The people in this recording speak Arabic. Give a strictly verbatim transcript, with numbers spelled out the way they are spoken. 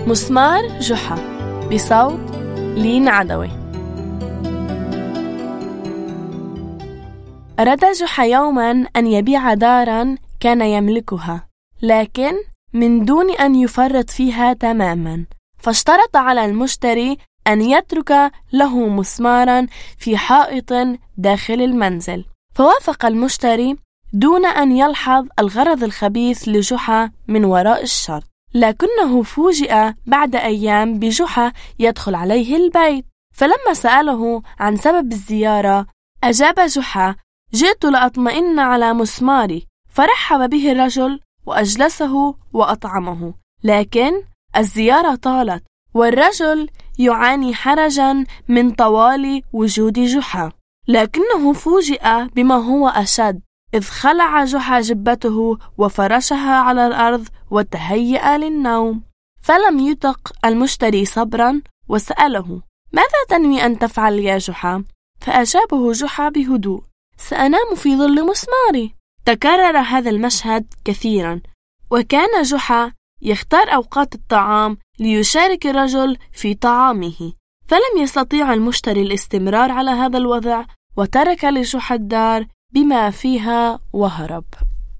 مسمار جحا بصوت لين عدوي. أراد جحا يوما أن يبيع دارا كان يملكها، لكن من دون أن يفرط فيها تماما، فاشترط على المشتري أن يترك له مسمارا في حائط داخل المنزل. فوافق المشتري دون أن يلحظ الغرض الخبيث لجحا من وراء الشرط، لكنه فوجئ بعد أيام بجحا يدخل عليه البيت. فلما سأله عن سبب الزيارة أجاب جحا: جئت لأطمئن على مسماري. فرحب به الرجل وأجلسه وأطعمه، لكن الزيارة طالت والرجل يعاني حرجا من طوال وجود جحا، لكنه فوجئ بما هو أشد، إذ خلع جحا جبته وفرشها على الأرض وتهيأ للنوم. فلم يطق المشتري صبرا وسأله: ماذا تنوي أن تفعل يا جحا؟ فأجابه جحا بهدوء: سأنام في ظل مسماري. تكرر هذا المشهد كثيرا، وكان جحا يختار أوقات الطعام ليشارك الرجل في طعامه. فلم يستطيع المشتري الاستمرار على هذا الوضع، وترك لجحا الدار بما فيها وهرب.